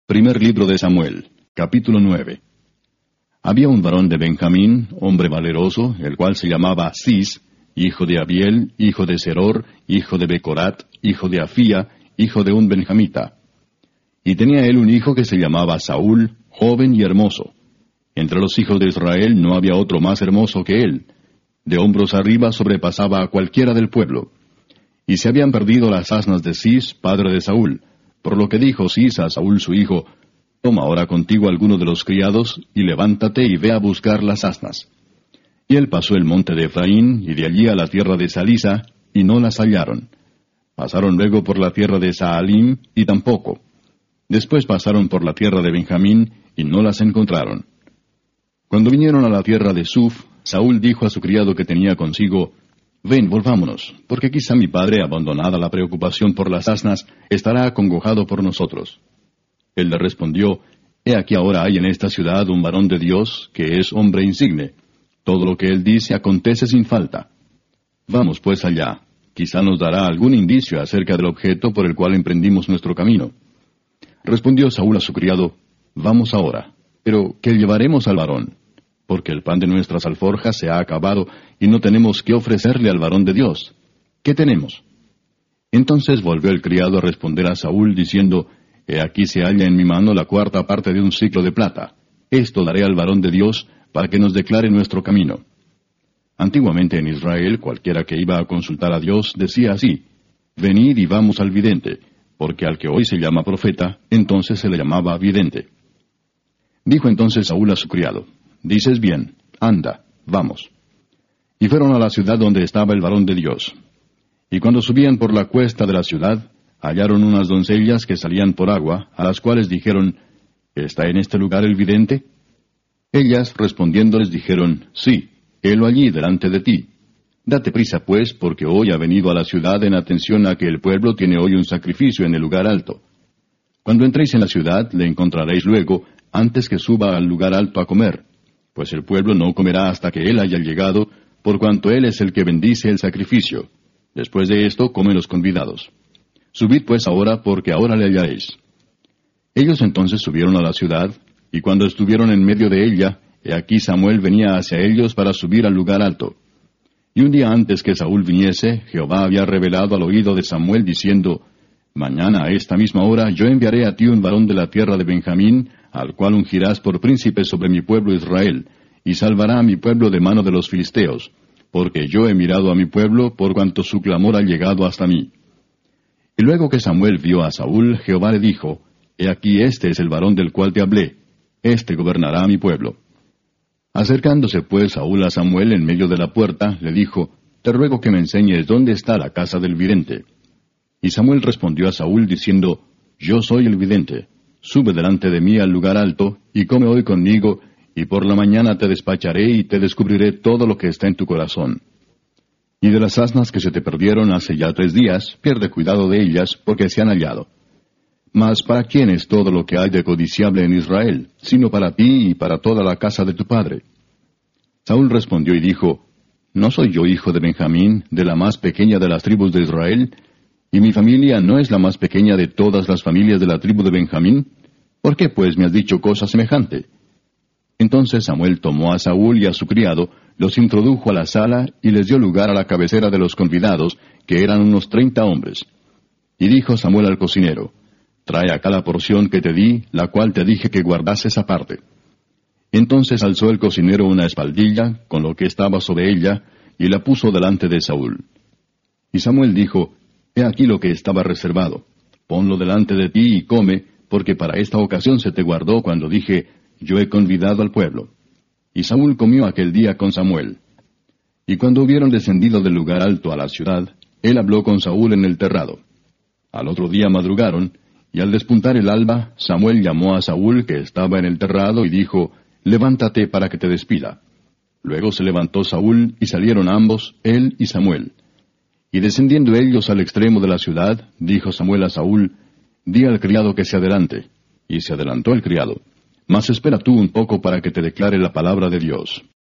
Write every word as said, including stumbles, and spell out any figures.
Primer libro de Samuel, capítulo nueve. Había un varón de Benjamín, hombre valeroso, el cual se llamaba Cis, hijo de Abiel, hijo de Seror, hijo de Becorat, hijo de Afía, hijo de un benjamita. Y tenía él un hijo que se llamaba Saúl, joven y hermoso. Entre los hijos de Israel no había otro más hermoso que él. De hombros arriba sobrepasaba a cualquiera del pueblo. Y se habían perdido las asnas de Cis, padre de Saúl. Por lo que dijo Cis a Saúl su hijo: Toma ahora contigo alguno de los criados, y levántate y ve a buscar las asnas. Y él pasó el monte de Efraín, y de allí a la tierra de Salisa, y no las hallaron. Pasaron luego por la tierra de Saalim, y tampoco. Después pasaron por la tierra de Benjamín, y no las encontraron. Cuando vinieron a la tierra de Suf, Saúl dijo a su criado que tenía consigo: Ven, volvámonos, porque quizá mi padre, abandonada la preocupación por las asnas, estará acongojado por nosotros. Él le respondió: He aquí ahora hay en esta ciudad un varón de Dios, que es hombre insigne. Todo lo que él dice acontece sin falta. Vamos pues allá. Quizá nos dará algún indicio acerca del objeto por el cual emprendimos nuestro camino. Respondió Saúl a su criado: Vamos ahora. Pero, ¿qué llevaremos al varón? Porque el pan de nuestras alforjas se ha acabado, y no tenemos qué ofrecerle al varón de Dios. ¿Qué tenemos? Entonces volvió el criado a responder a Saúl, diciendo: He aquí se halla en mi mano la cuarta parte de un siclo de plata. Esto daré al varón de Dios, para que nos declare nuestro camino. Antiguamente en Israel, cualquiera que iba a consultar a Dios decía así: Venid y vamos al vidente, porque al que hoy se llama profeta, entonces se le llamaba vidente. Dijo entonces Saúl a su criado: Dices bien, anda, vamos. Y fueron a la ciudad donde estaba el varón de Dios. Y cuando subían por la cuesta de la ciudad, hallaron unas doncellas que salían por agua, a las cuales dijeron: ¿Está en este lugar el vidente? Ellas, respondiéndoles, dijeron: Sí, helo allí delante de ti. Date prisa, pues, porque hoy ha venido a la ciudad en atención a que el pueblo tiene hoy un sacrificio en el lugar alto. Cuando entréis en la ciudad, le encontraréis luego, antes que suba al lugar alto a comer, pues el pueblo no comerá hasta que él haya llegado, por cuanto él es el que bendice el sacrificio. Después de esto comen los convidados. Subid pues ahora, porque ahora le hallaréis. Ellos entonces subieron a la ciudad, y cuando estuvieron en medio de ella, he aquí Samuel venía hacia ellos para subir al lugar alto. Y un día antes que Saúl viniese, Jehová había revelado al oído de Samuel, diciendo: Mañana a esta misma hora yo enviaré a ti un varón de la tierra de Benjamín, al cual ungirás por príncipe sobre mi pueblo Israel, y salvará a mi pueblo de mano de los filisteos, porque yo he mirado a mi pueblo, por cuanto su clamor ha llegado hasta mí. Y luego que Samuel vio a Saúl, Jehová le dijo: He aquí este es el varón del cual te hablé, éste gobernará a mi pueblo. Acercándose pues Saúl a Samuel en medio de la puerta, le dijo: Te ruego que me enseñes dónde está la casa del vidente. Y Samuel respondió a Saúl diciendo: Yo soy el vidente. Sube delante de mí al lugar alto, y come hoy conmigo, y por la mañana te despacharé y te descubriré todo lo que está en tu corazón. Y de las asnas que se te perdieron hace ya tres días, pierde cuidado de ellas, porque se han hallado. Mas ¿para quién es todo lo que hay de codiciable en Israel, sino para ti y para toda la casa de tu padre? Saúl respondió y dijo: ¿No soy yo hijo de Benjamín, de la más pequeña de las tribus de Israel? ¿Y mi familia no es la más pequeña de todas las familias de la tribu de Benjamín? ¿Por qué pues me has dicho cosa semejante? Entonces Samuel tomó a Saúl y a su criado, los introdujo a la sala y les dio lugar a la cabecera de los convidados, que eran unos treinta hombres. Y dijo Samuel al cocinero: Trae acá la porción que te di, la cual te dije que guardases aparte. Entonces alzó el cocinero una espaldilla, con lo que estaba sobre ella, y la puso delante de Saúl. Y Samuel dijo: He aquí lo que estaba reservado. Ponlo delante de ti y come, porque para esta ocasión se te guardó cuando dije: Yo he convidado al pueblo. Y Saúl comió aquel día con Samuel. Y cuando hubieron descendido del lugar alto a la ciudad, él habló con Saúl en el terrado. Al otro día madrugaron, y al despuntar el alba, Samuel llamó a Saúl, que estaba en el terrado, y dijo: Levántate para que te despida. Luego se levantó Saúl, y salieron ambos, él y Samuel. Y descendiendo ellos al extremo de la ciudad, dijo Samuel a Saúl: Di al criado que se adelante. Y se adelantó el criado. Mas espera tú un poco para que te declare la palabra de Dios.